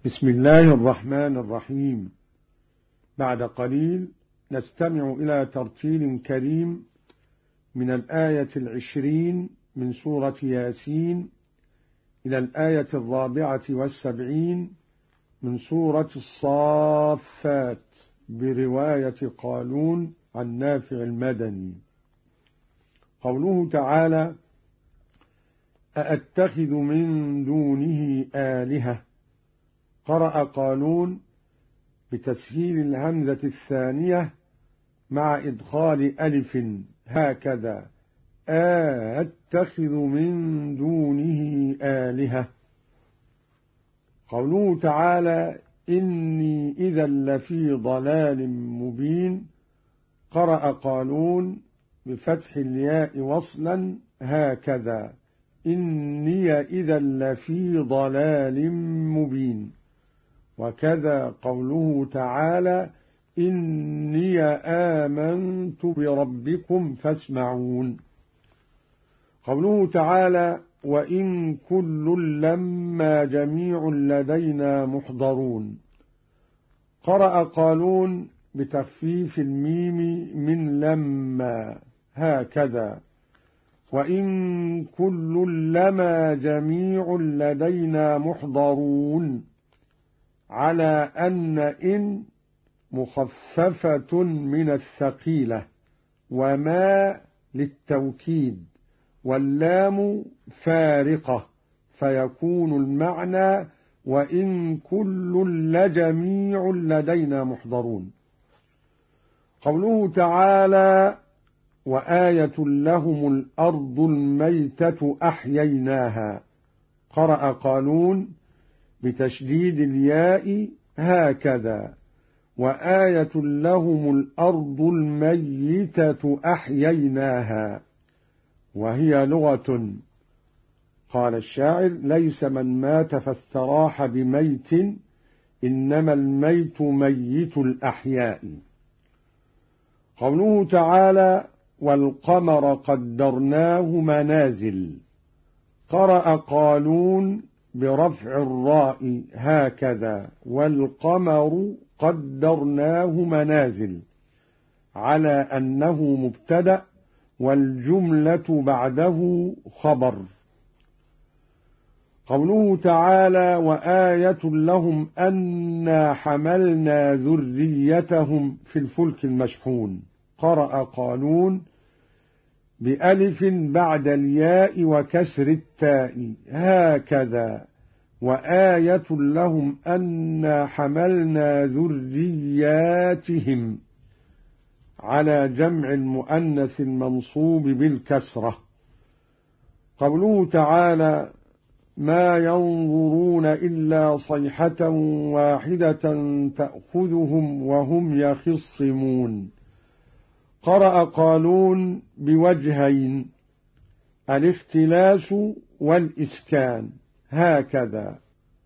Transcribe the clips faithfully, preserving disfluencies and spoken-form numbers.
بسم الله الرحمن الرحيم. بعد قليل نستمع إلى ترتيل كريم من الآية العشرين من سورة ياسين إلى الآية الرابعة والسبعين من سورة الصافات برواية قالون عن نافع المدني. قوله تعالى: أأتخذ من دونه آلهة. قرأ قالون بتسهيل الهمزة الثانية مع إدخال ألف هكذا: أأتخذ من دونه آلهة. قوله تعالى: إني إذا لفي ضلال مبين. قرأ قالون بفتح الياء وصلا هكذا: إني إذا لفي ضلال مبين. وكذا قوله تعالى: إني آمنت بربكم فاسمعون. قوله تعالى: وإن كل لما جميع لدينا محضرون. قرأ قالون بتخفيف الميم من لما هكذا: وإن كل لما جميع لدينا محضرون، على أن إن مخففة من الثقيلة، وما للتوكيد، واللام فارقة، فيكون المعنى وإن كل لجميع لدينا محضرون. قوله تعالى: وآية لهم الأرض الميتة أحييناها. قرأ قالون بتشديد الياء هكذا: وآية لهم الأرض الميتة أحييناها، وهي لغة. قال الشاعر: ليس من مات فاستراح بميت، إنما الميت ميت الأحياء. قوله تعالى: والقمر قدرناه منازل. قرأ قالون برفع الراء هكذا: والقمر قدرناه منازل، على أنه مبتدأ والجملة بعده خبر. قوله تعالى: وآية لهم أنا حملنا ذريتهم في الفلك المشحون. قرأ قالون بألف بعد الياء وكسر التاء هكذا: وآية لهم أنا حملنا ذرياتهم، على جمع المؤنث المنصوب بالكسرة. قوله تعالى: ما ينظرون إلا صيحة واحدة تأخذهم وهم يخصمون. قرأ قالون بوجهين: الاختلاس والإسكان هكذا: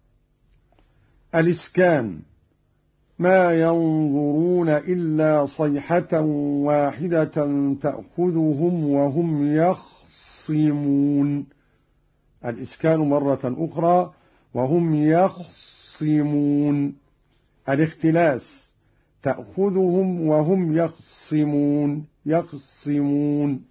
الإسكان ما ينظرون إلا صيحة واحدة تأخذهم وهم يخصمون. الإسكان مرة أخرى وهم يخصمون. الاختلاس تأخذهم وهم يخصمون يخصمون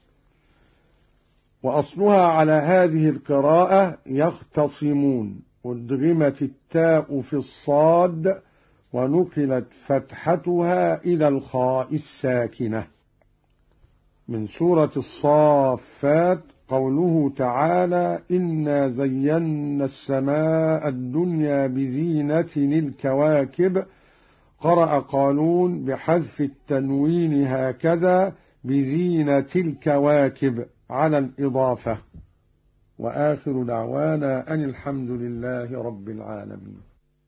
وأصلها على هذه القراءة يختصمون، أدغمت التاء في الصاد ونقلت فتحتها إلى الخاء الساكنة. من سورة الصافات قوله تعالى: إنا زينا السماء الدنيا بزينة الكواكب. قرأ قالون بحذف التنوين هكذا: بزينة الكواكب، على الإضافة. وآخر دعوانا أن الحمد لله رب العالمين.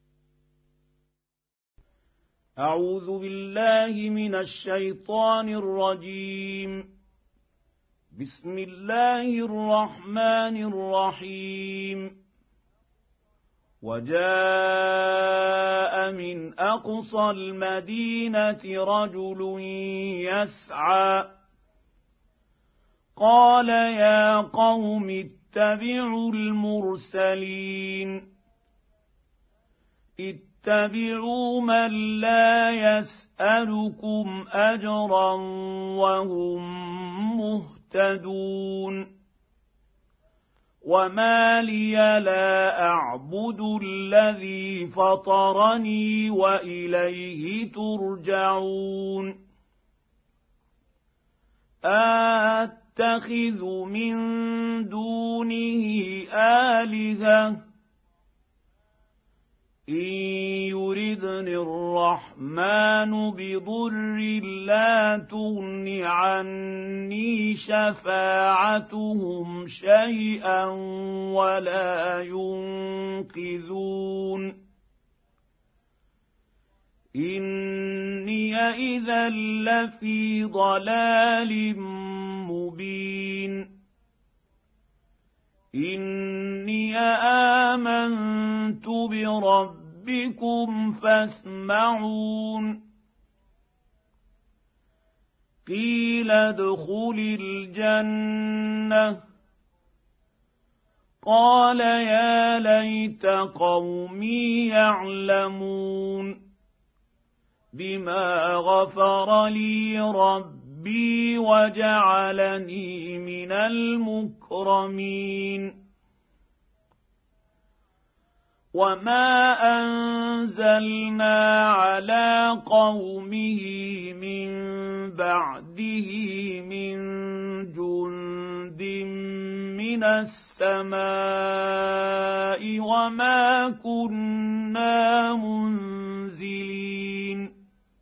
أعوذ بالله من الشيطان الرجيم. بسم الله الرحمن الرحيم. وجاء من أقصى المدينة رجل يسعى قال يا قوم اتبعوا المرسلين اتبعوا من لا يسألكم أجرا وهم مهتدون وما لي لا أعبد الذي فطرني وإليه ترجعون أتخذ من دونه آلهة إن يردني الرحمن بضر لا تغن عني شفاعتهم شيئا ولا ينقذون إني إذا لفي ضلال مبين إني آمنت بربكم فاسمعون قيل ادخل الجنة قال يا ليت قومي يعلمون بما غفر لي ربي وجعلني من المكرمين وما أنزلنا على قومه من بعده من جند من السماء وما كنا منزلين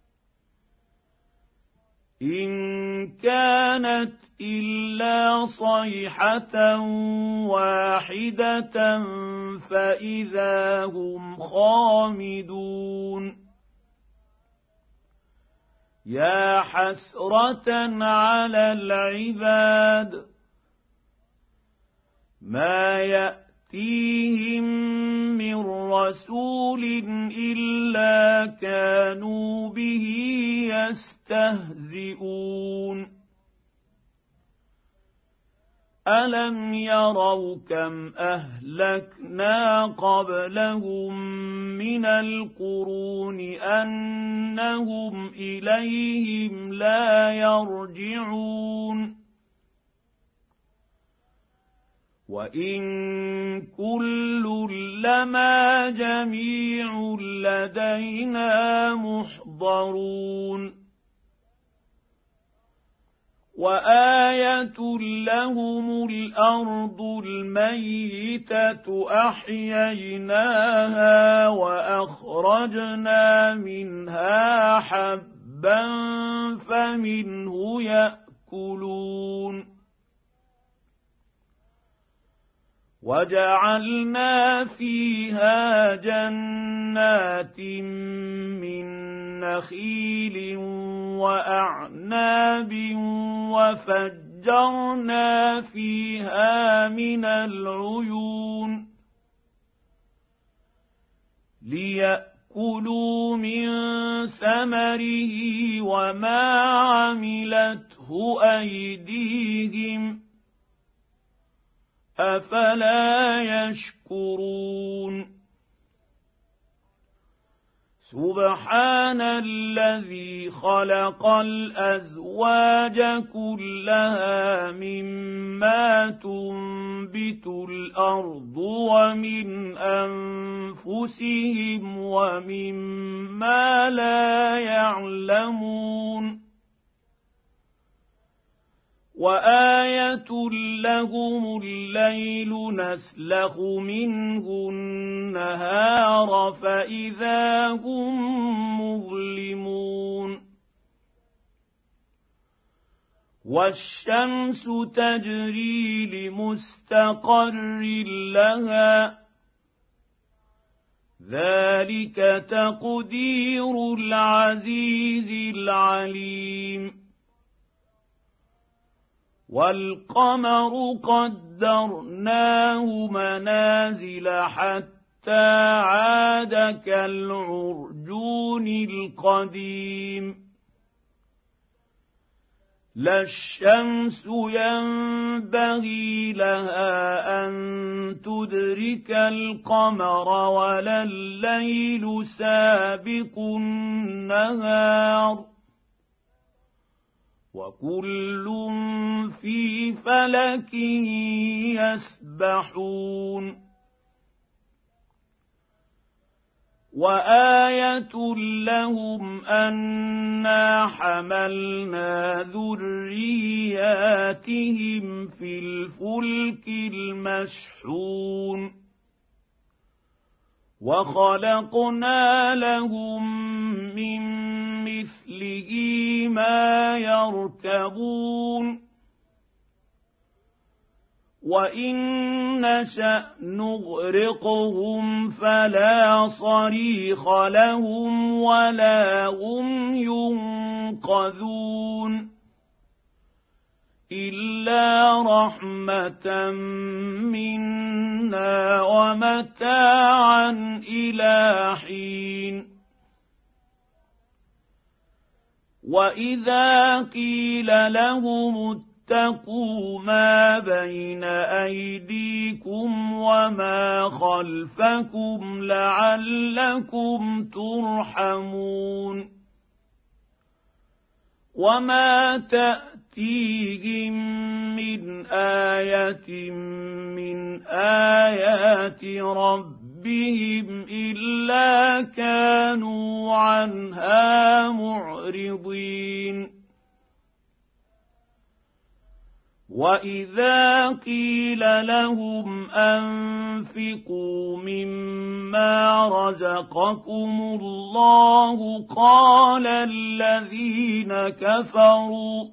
إن كانت إلا صيحة واحدة فإذا هم خامدون يا حسرة على العباد ما يأتيهم من رسول إلا كانوا به يستهزئون ألم يروا كم أهلكنا قبلهم من القرون أنهم إليهم لا يرجعون وإن كل لما جميع لدينا محضرون وآية لهم الأرض الميتة أحييناها وأخرجنا منها حبا فمنه يأكلون وجعلنا فيها جنات من نخيل وأعناب وفجرنا فيها من العيون ليأكلوا من ثمره وما عملته أيديهم أفلا يشكرون سبحان الذي خلق الأزواج كلها مما تنبت الأرض ومن أنفسهم ومما لا يعلمون وآية لهم الليل نسلخ منه النهار فإذا هم مظلمون والشمس تجري لمستقر لها ذلك تقدير العزيز العليم والقمر قدرناه منازل حتى عاد كالعرجون القديم لا الشمس ينبغي لها أن تدرك القمر ولا الليل سابق النهار وكل في فلك يسبحون وآية لهم أنا حملنا ذرياتهم في الفلك المشحون وخلقنا لهم من مثله ما يركبون وإن نشأ نغرقهم فلا صريخ لهم ولا هم ينقذون إلا رحمة منا ومتاعا إلى حين وإذا قيل لهم اتقوا ما بين أيديكم وما خلفكم لعلكم ترحمون وما تأتيهم من آية من آيات ربهم إلا كانوا عنها معرضين وإذا قيل لهم أنفقوا مما رزقكم الله قال الذين كفروا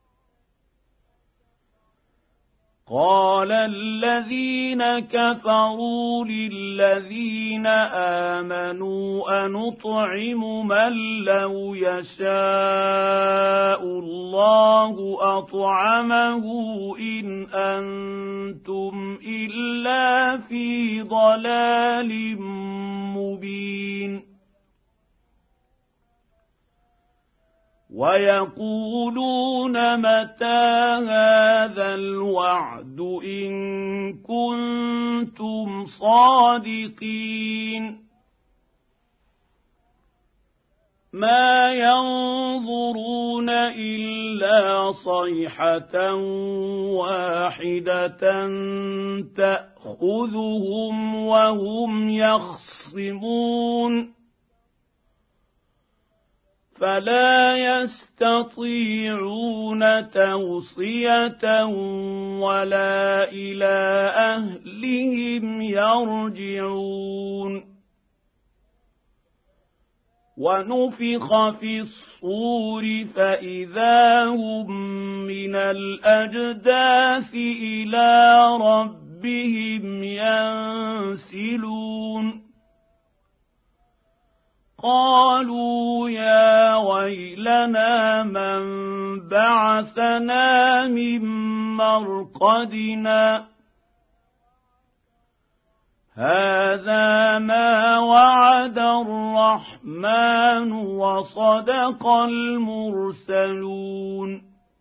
قال الذين كفروا للذين آمنوا أنطعم من لو يشاء الله أطعمه إن أنتم إلا في ضلال مبين ويقولون متى هذا الوعد إن كنتم صادقين ما ينظرون إلا صيحة واحدة تأخذهم وهم يخصمون فلا يستطيعون توصية ولا إلى أهلهم يرجعون ونفخ في الصور فإذا هم من الأجداث إلى ربهم ينسلون قالوا يا ويلنا من بعثنا من مرقدنا هذا ما وعد الرحمن وصدق المرسلون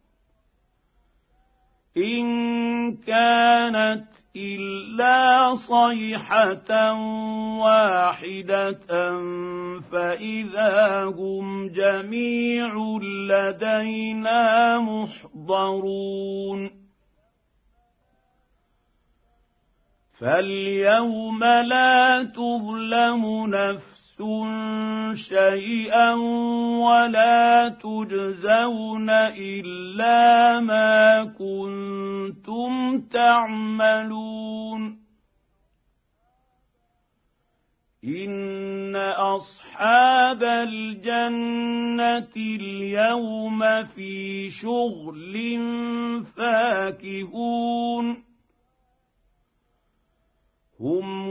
إن كانت إلا صيحة واحدة فإذا هم جميع لدينا محضرون فاليوم لا تظلم نفس شيئا ولا تجزون إلا ما كنتم تعملون إن أصحاب الجنة اليوم في شغل فاكهون هم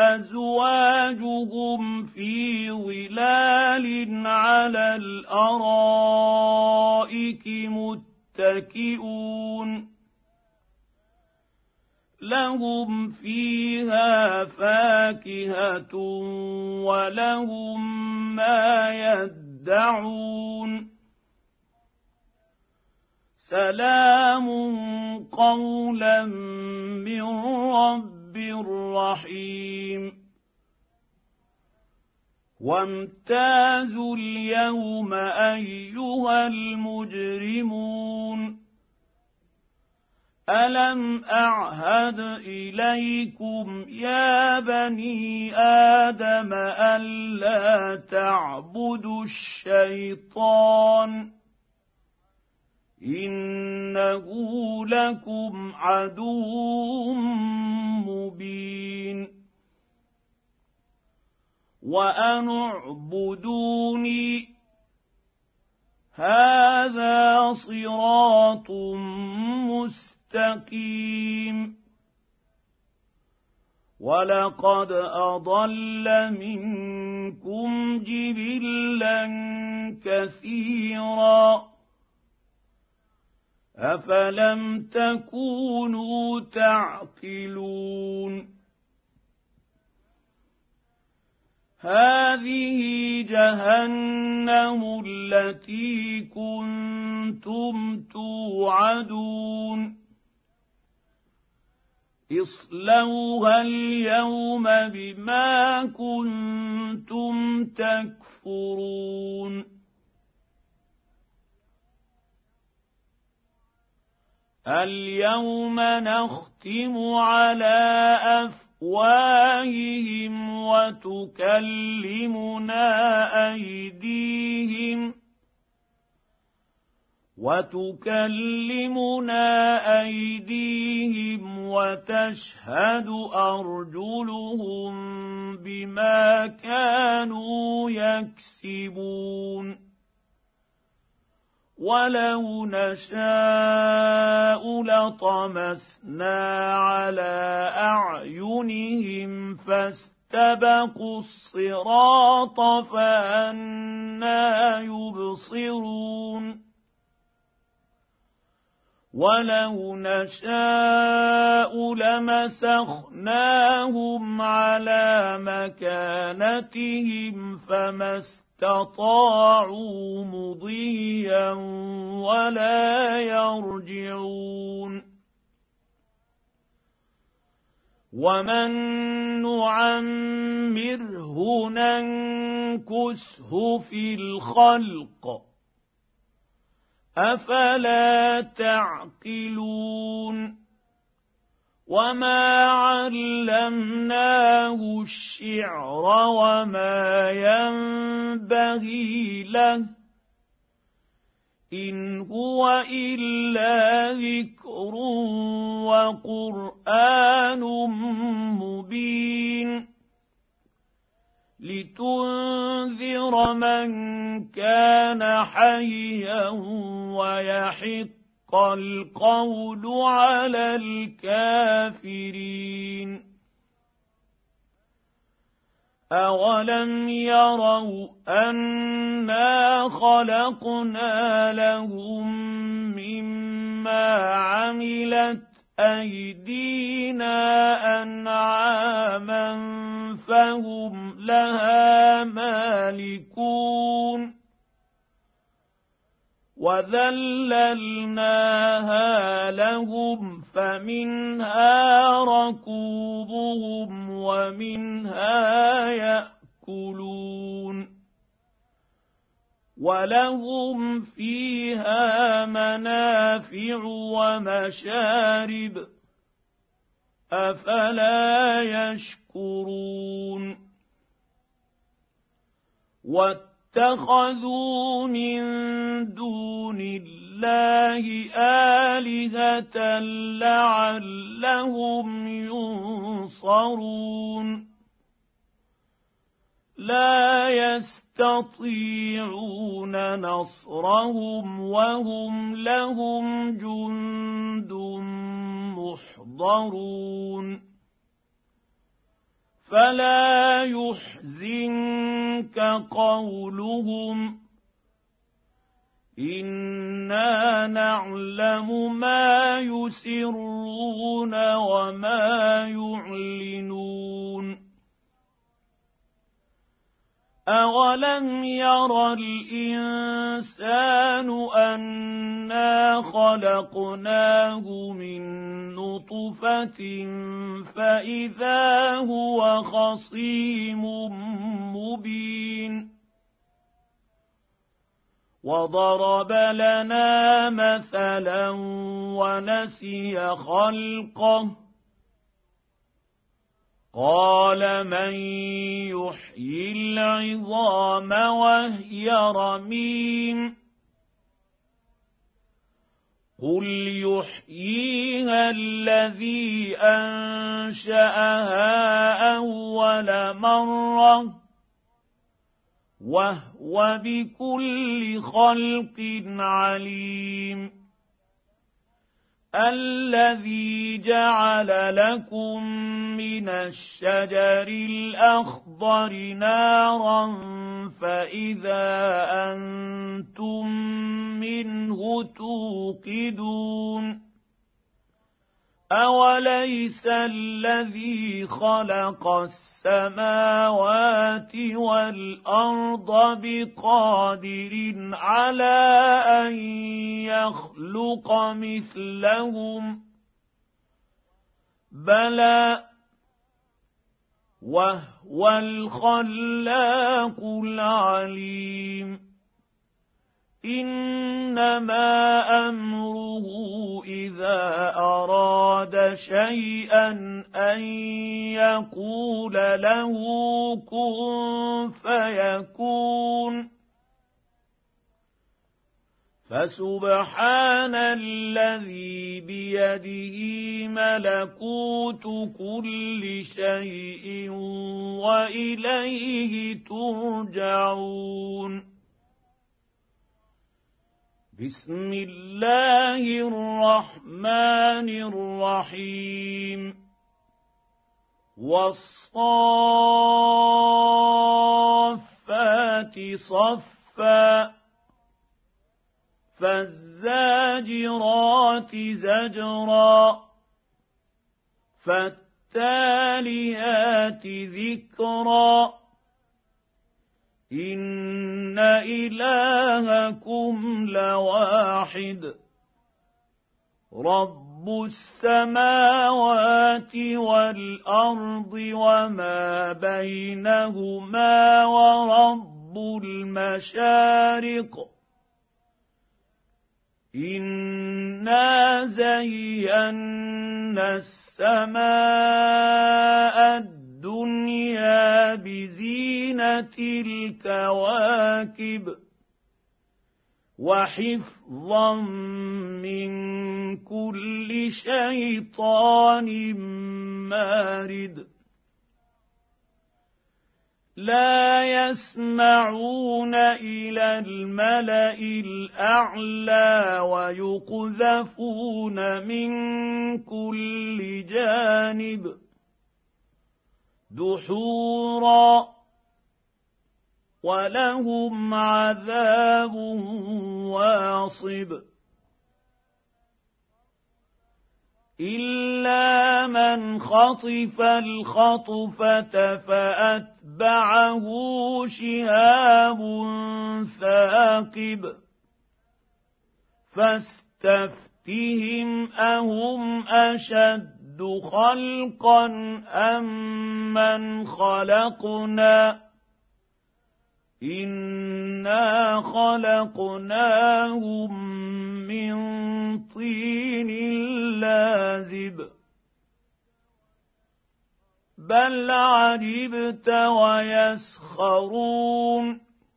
وأزواجهم في ظلال على الأرائك متكئون لهم فيها فاكهة ولهم ما يدعون سلام قولا من رب رحيم وامتازوا اليوم أيها المجرمون ألم أعهد إليكم يا بني آدم ألا تعبدوا الشيطان إنه لكم عدو مبين وأن اعبدوني هذا صراط مستقيم ولقد أضل منكم جبلا كثيرا أفلم تكونوا تعقلون هذه جهنم التي كنتم توعدون اصلوها اليوم بما كنتم تكفرون اليوم نختم على أفواههم وتكلمنا أيديهم وتكلمنا أيديهم وتشهد أرجلهم بما كانوا يكسبون ولو نشاء لطمسنا على أعينهم فاستبقوا الصراط فأنى يبصرون ولو نشاء لمسخناهم على مكانتهم فما استطاعوا مضيا ولا يرجعون ومن نعمره ننكسه في الخلق أفلا تعقلون وما علمناه الشعر وما ينبغي له إن هو إلا ذكر وقرآن مبين لتنذر من كان حيا ويحق القول على الكافرين أولم يروا أنا خلقنا لهم مما عملت أيدينا أنعاما فهم لها مالكون وذللناها لهم فمنها ركوبهم ومنها يأكلون ولهم فيها منافع ومشارب أفلا يشكرون واتخذوا من دون الله آلهة لعلهم ينصرون لا يستطيعون نصرهم وهم لهم جند محضرون فلا يحزنك قولهم إنا نعلم ما يسرون وما يعلنون أولم ير الإنسان أنا خلقناه من نطفة فإذا هو خصيم مبين وضرب لنا مثلا ونسي خلقه قال من يحيي العظام وهي رميم قل يحييها الذي أنشأها أول مرة وهو بكل خلق عليم الذي جعل لكم من الشجر الأخضر نارا فإذا أنتم منه توقدون أوليس الذي خلق السماوات والأرض بقادر على أن يخلق مثلهم بلى وهو الخلاق العليم إنما أمره إذا أراد شيئا أن يقول له كن فيكون فسبحان الذي بيده ملكوت كل شيء وإليه ترجعون بسم الله الرحمن الرحيم والصافات صفا فالزاجرات زجرا فالتاليات ذكرا إن إلهكم لواحد رب السماوات والأرض وما بينهما ورب المشارق إنا زينا السماء الدنيا بزينة الكواكب وحفظا من كل شيطان مارد لا يسمعون إلى الملأ الأعلى ويقذفون من كل جانب دحورا ولهم عذاب واصب إلا من خطف الخطفة فأتبعه شهاب ثاقب فاستفتهم أهم أشد خلقا أم من خلقنا إنا خلقناهم من طين لازب بل عجبت ويسخرون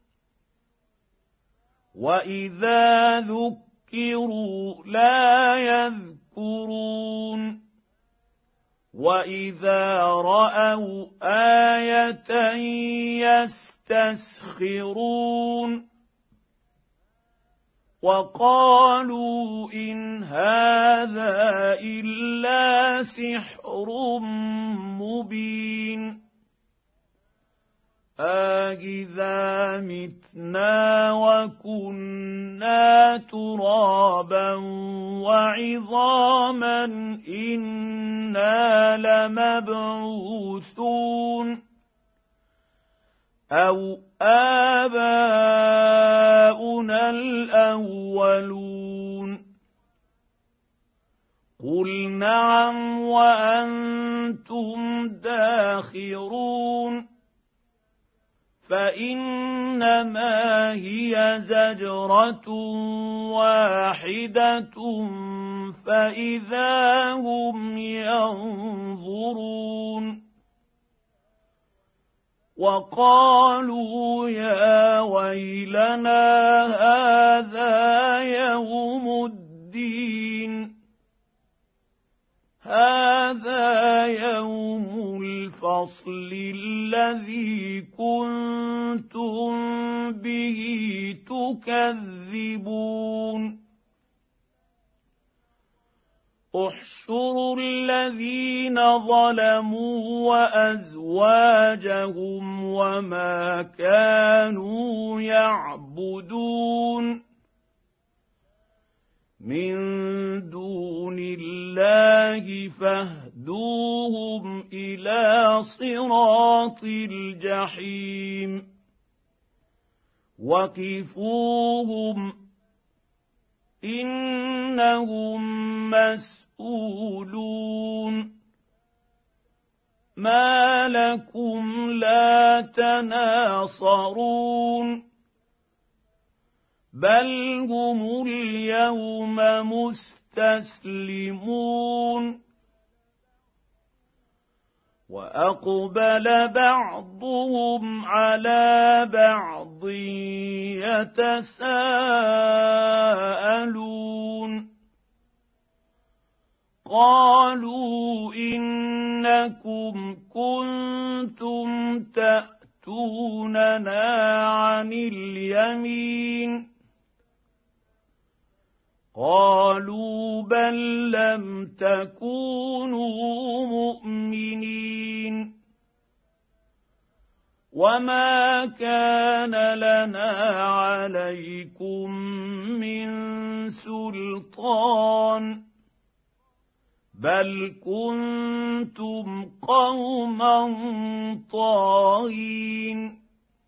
وإذا ذكروا لا يذكرون وإذا رأوا آية يستسخرون وقالوا إن هذا إلا سحر مبين أإذا متنا وكنا ترابا وعظاما إنا لمبعوثون أَوْ آبَاؤُنَا الْأَوَّلُونَ قُلْ نَعَمْ وَأَنْتُمْ دَاخِرُونَ فَإِنَّمَا هِيَ زَجْرَةٌ وَاحِدَةٌ فَإِذَا هُمْ يَنظُرُونَ وَقَالُوا يَا وَيْلَنَا هَٰذَا يَوْمُ الدِّينِ هَٰذَا يَوْمُ الْفَصْلِ الَّذِي كُنتُم بِهِ تُكَذِّبُونَ احْشُرُوا الَّذِينَ ظَلَمُوا وَأَزْوَاجَهُمْ وَمَا كَانُوا يَعْبُدُونَ مِن دُونِ اللَّهِ فاهْدُوهُمْ إِلَىٰ صِرَاطِ الْجَحِيمِ وَقِفُوهُمْ إِنَّهُم مسؤولون مَا لَكُمْ لَا تَنَاصَرُونَ بَلْ هُمُ الْيَوْمَ مُسْتَسْلِمُونَ وَأَقْبَلَ بَعْضُهُمْ عَلَىٰ بَعْضٍ يَتَسَاءَلُونَ قَالُوا إِنَّكُمْ كُنتُمْ تَأْتُونَنَا عَنِ الْيَمِينِ قَالُوا بَل لَّمْ تَكُونُوا مُؤْمِنِينَ وَمَا كَانَ لَنَا عَلَيْكُم مِّن سُلْطَانٍ بَلْ كُنتُمْ قَوْمًا طَاغِينَ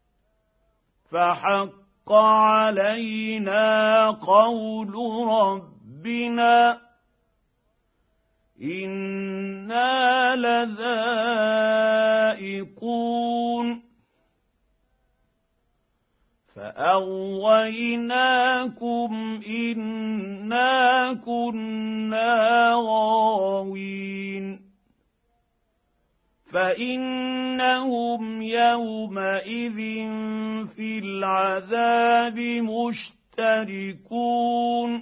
فَحَقَّ عَلَيْنَا قَوْلُ رَبِّنَا إِنَّا لَذَائِقُونَ فَأَغْوَيْنَاكُمْ إِنَّا كُنَّا غَاوِينَ فَإِنَّهُمْ يَوْمَئِذٍ فِي الْعَذَابِ مُشْتَرِكُونَ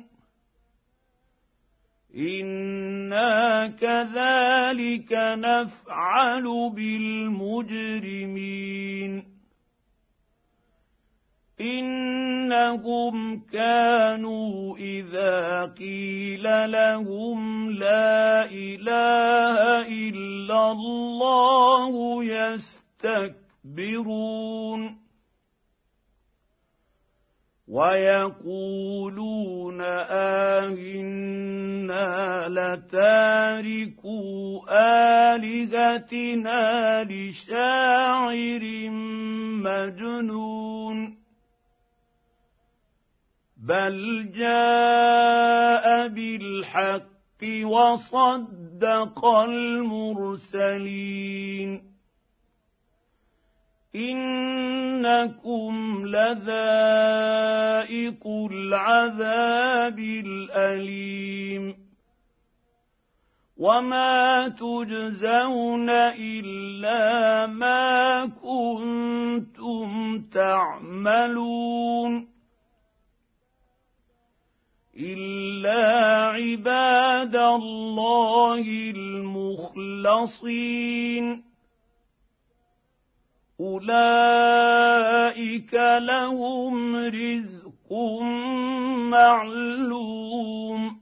إِنَّا كَذَٰلِكَ نَفْعَلُ بِالْمُجْرِمِينَ إِنَّهُمْ كَانُوا إِذَا قِيلَ لَهُمْ لَا إِلَٰهَ إِلَّا اللَّهُ يَسْتَكْبِرُونَ وَيَقُولُونَ أَإِنَّا لَتَارِكُو آلِهَتِنَا لِشَاعِرٍ مَّجْنُونٍ بَلْ جَاءَ بِالْحَقِّ وَصَدَّقَ الْمُرْسَلِينَ إِنَّكُمْ لَذَائِقُو الْعَذَابِ الْأَلِيمِ وَمَا تُجْزَوْنَ إِلَّا مَا كُنتُمْ تَعْمَلُونَ إِلَّا عِبَادَ اللَّهِ الْمُخْلَصِينَ أُولَٰئِكَ لَهُمْ رِزْقٌ مَّعْلُومٌ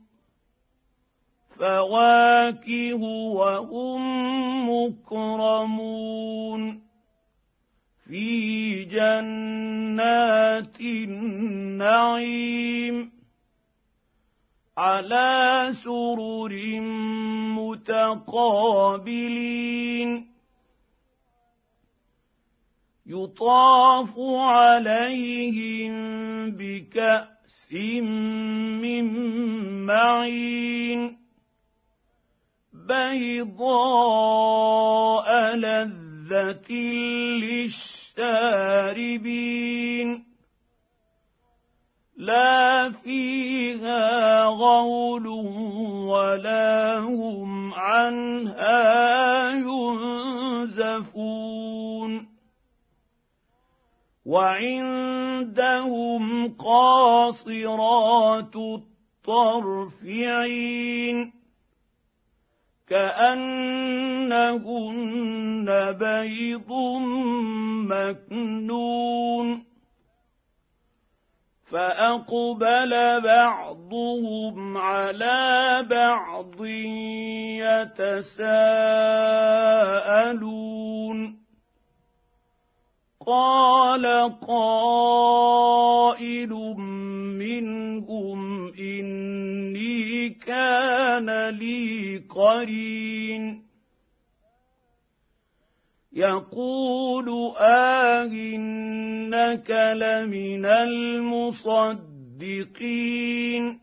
فَوَاكِهُ وَهُم مُّكْرَمُونَ فِي جَنَّاتِ النَّعِيمِ عَلَىٰ سُرُرٍ مُّتَقَابِلِينَ يطاف عليهم بكأس من معين بيضاء لذة للشاربين لا فيها غول ولا هم عنها ينزفون وعندهم قاصرات الطرف عين كأنهن بيض مكنون فأقبل بعضهم على بعض يتساءلون قال قائل منهم إني كان لي قرين يقول آئنك لمن المصدقين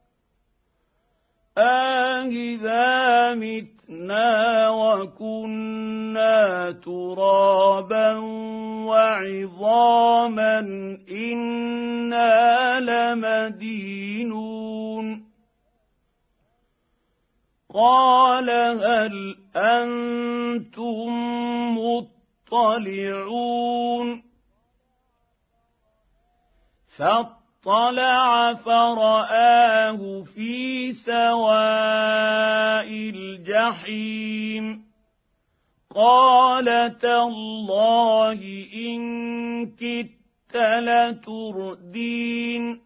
آئذا متنا وكنا ترابا وعظاما إنا لمدينون قال هل أنتم مطلعون فاطلع فرآه في سواء الجحيم قال تالله إن كدت لتردين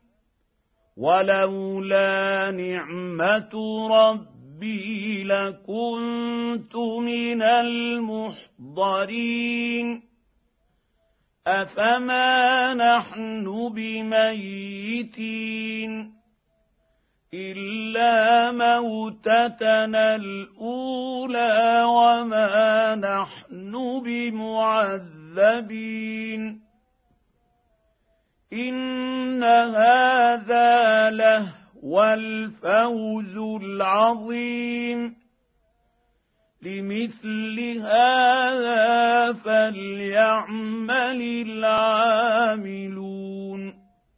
ولولا نعمة ربي ربي لكنت من المحضرين أفما نحن بميتين إلا موتتنا الأولى وما نحن بمعذبين إن هذا له والفوز العظيم لمثل هذا فليعمل العاملون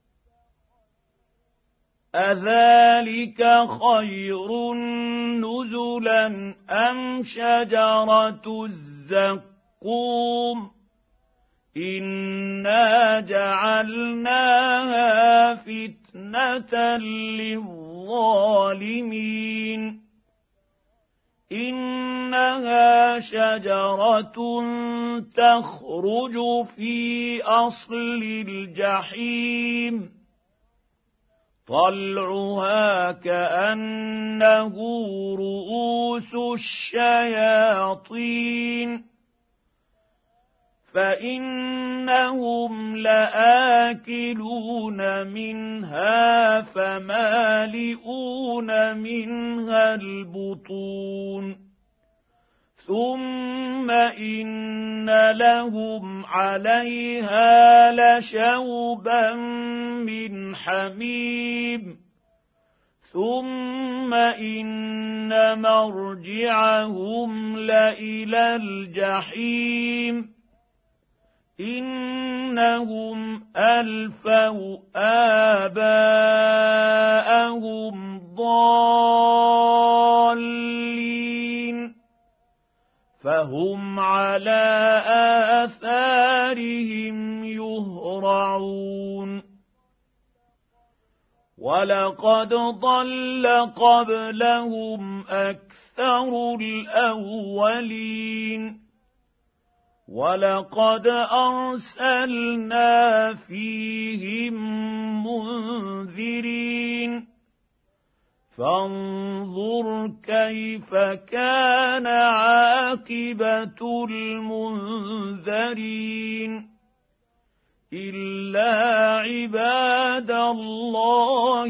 أذلك خير نزلا أم شجرة الزقوم إنا جعلناها فتنة للظالمين إنها شجرة تخرج في أصل الجحيم طلعها كأنه رؤوس الشياطين فإنهم لآكلون منها فمالئون منها البطون ثم إن لهم عليها لشوبا من حميم ثم إن مرجعهم لإلى الجحيم إنهم ألفوا آباءهم ضالين فهم على آثارهم يهرعون ولقد ضل قبلهم أكثر الأولين ولقد أرسلنا فيهم منذرين فانظر كيف كان عاقبة المنذرين إلا عباد الله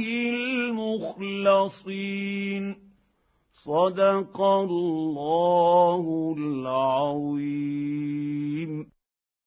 المخلصين صدق الله العظيم.